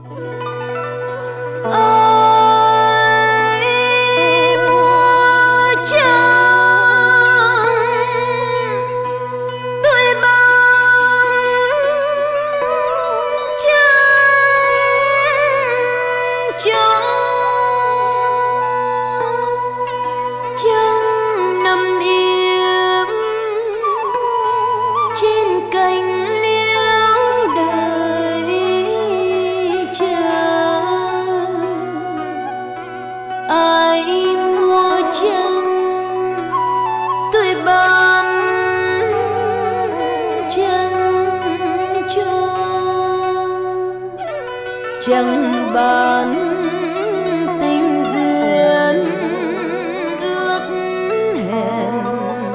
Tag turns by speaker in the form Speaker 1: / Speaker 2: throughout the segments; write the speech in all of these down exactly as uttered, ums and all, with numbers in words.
Speaker 1: chẳng bàn tình duyên ước hẹn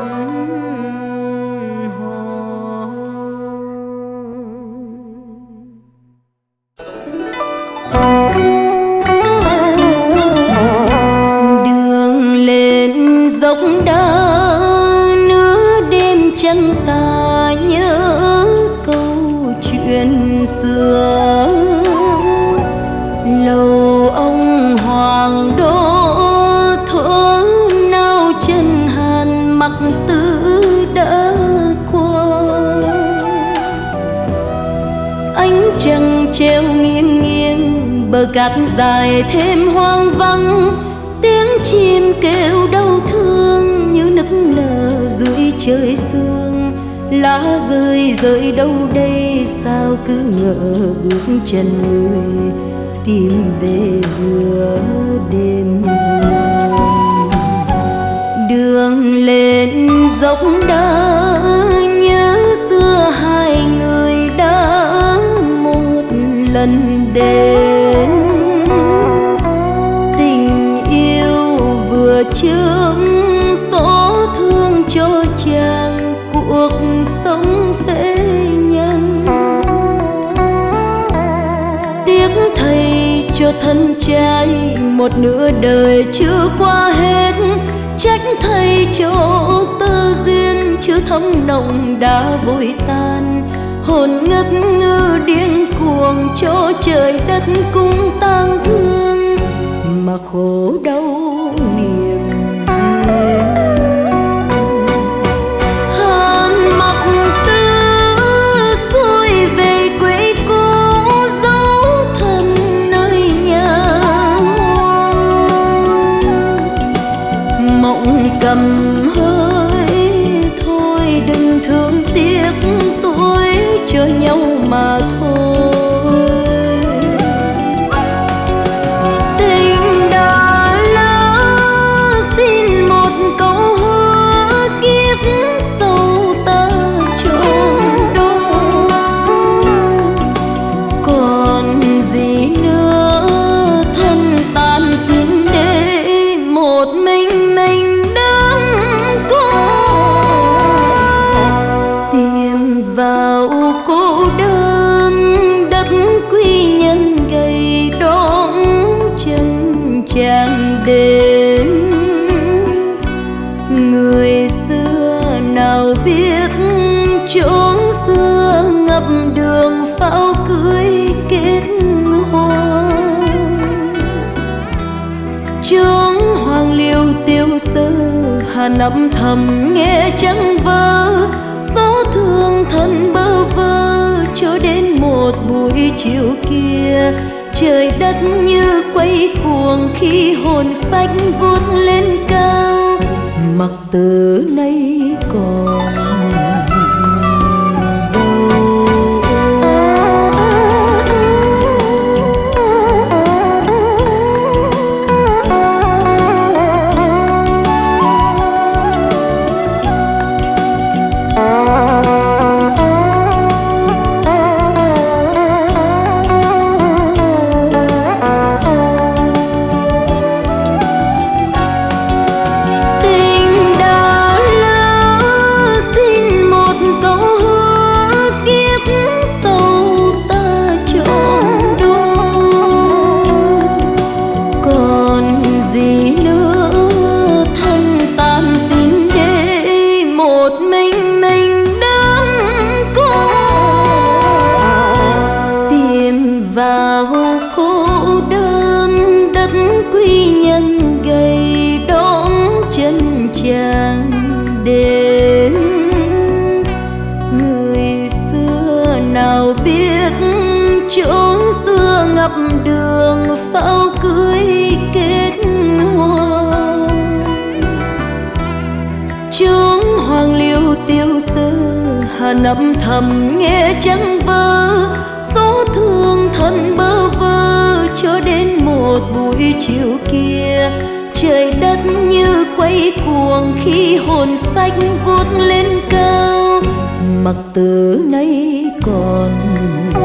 Speaker 1: hò. Đường lên dốc đá nửa đêm chân ta nhớ câu chuyện xưa. Lầu ông hoàng đô thuở nào chân hàn mặc tử đã qua. Ánh trăng treo nghiêng nghiêng bờ cát dài thêm hoang vắng. Tiếng chim kêu đau thương như nức nở dưới trời sương. Lá rơi rơi đâu đây sao cứ ngỡ bước chân người tìm về giữa đêm. Đường lên dốc đá nhớ xưa hai người đã một lần đến. Tình yêu vừa trước xót thương cho chàng cuộc sống phế nhân. Tiếc thầy cho thân trai một nửa đời chưa qua hết. Trách thầy cho tơ duyên chưa thấm nồng đã vội tan. Hồn ngất ngư điên cuồng cho trời đất cũng tang thương. Mà khổ đau niềm duyên. Cầm hơi thôi đừng thương tiếc tuổi cho nhau mà thôi. Tình đã lỡ xin một câu hứa kiếp sau ta tròn đôi. Còn gì nữa thân tan xin để một mình mình vào cô đơn. Đất quy nhân gầy đón chân chàng đến. Người xưa nào biết chốn xưa ngập đường pháo cưới kết hoa. Chốn hoàng liêu tiêu sơ hà nắm thầm nghe trăng vỡ. Gió thương thân bơ vơ cho đến một buổi chiều kia. Trời đất như quay cuồng khi hồn phách vút lên cao. Mặc từ nay còn tình đã lỡ chốn xưa ngập đường pháo cưới kết hoa. Chốn hoàng liêu tiêu sơ hà năm thầm nghe trắng vơ, số thương thân bơ vơ cho đến một buổi chiều kia. Trời đất như quay cuồng khi hồn phách vút lên cao, mặc từ nay còn